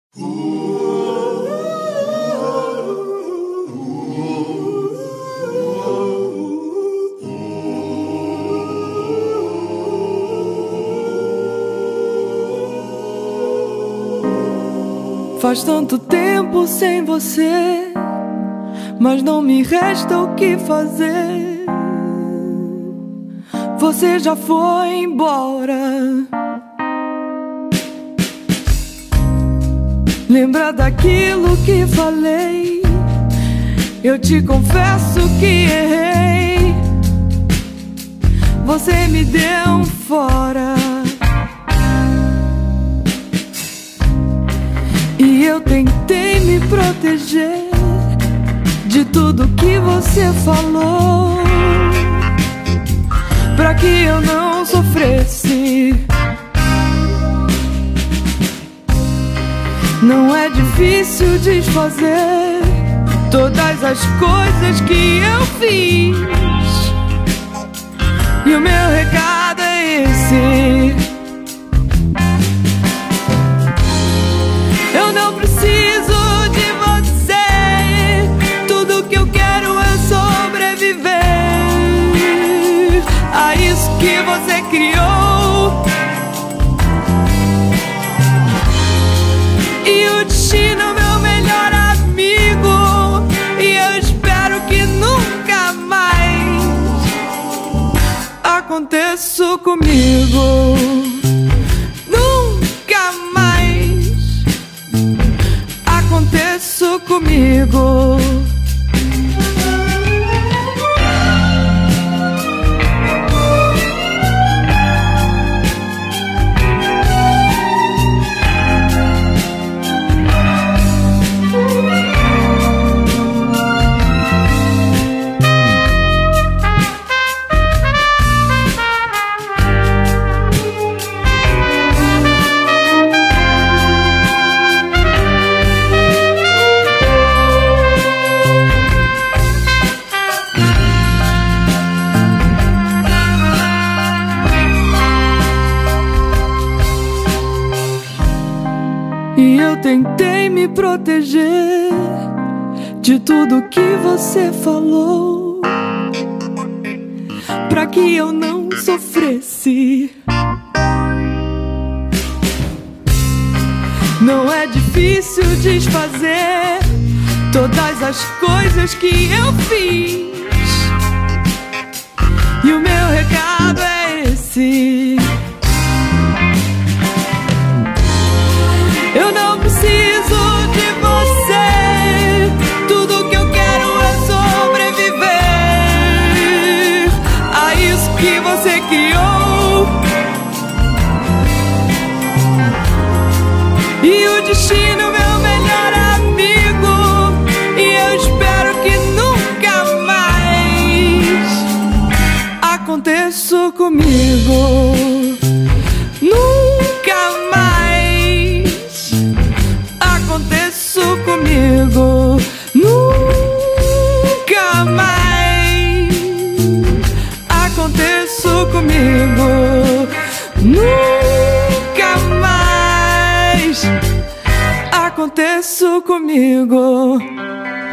Faz tanto tempo sem você, mas não me resta o que fazer. Você já foi embora. Lembra daquilo que falei? Eu te confesso que errei. Você me deu um fora. E eu tentei me proteger de tudo que você falou, pra que eu não sofresse. Não é difícil desfazer todas as coisas que eu fiz, e o meu recado é esse: eu não preciso de você. Tudo que eu quero é sobreviver a isso que você criou. E o destino é meu melhor amigo, e eu espero que nunca mais aconteça comigo. Nunca mais aconteça comigo. E eu tentei me proteger de tudo que você falou, pra que eu não sofresse. Não é difícil desfazer todas as coisas que eu fiz, e o meu recado é esse: eu não preciso de você. Tudo que eu quero é sobreviver a isso que você criou. E o destino é meu melhor amigo, e eu espero que nunca mais aconteça comigo. Nunca mais aconteça comigo. Nunca mais aconteça comigo. Nunca mais aconteça comigo.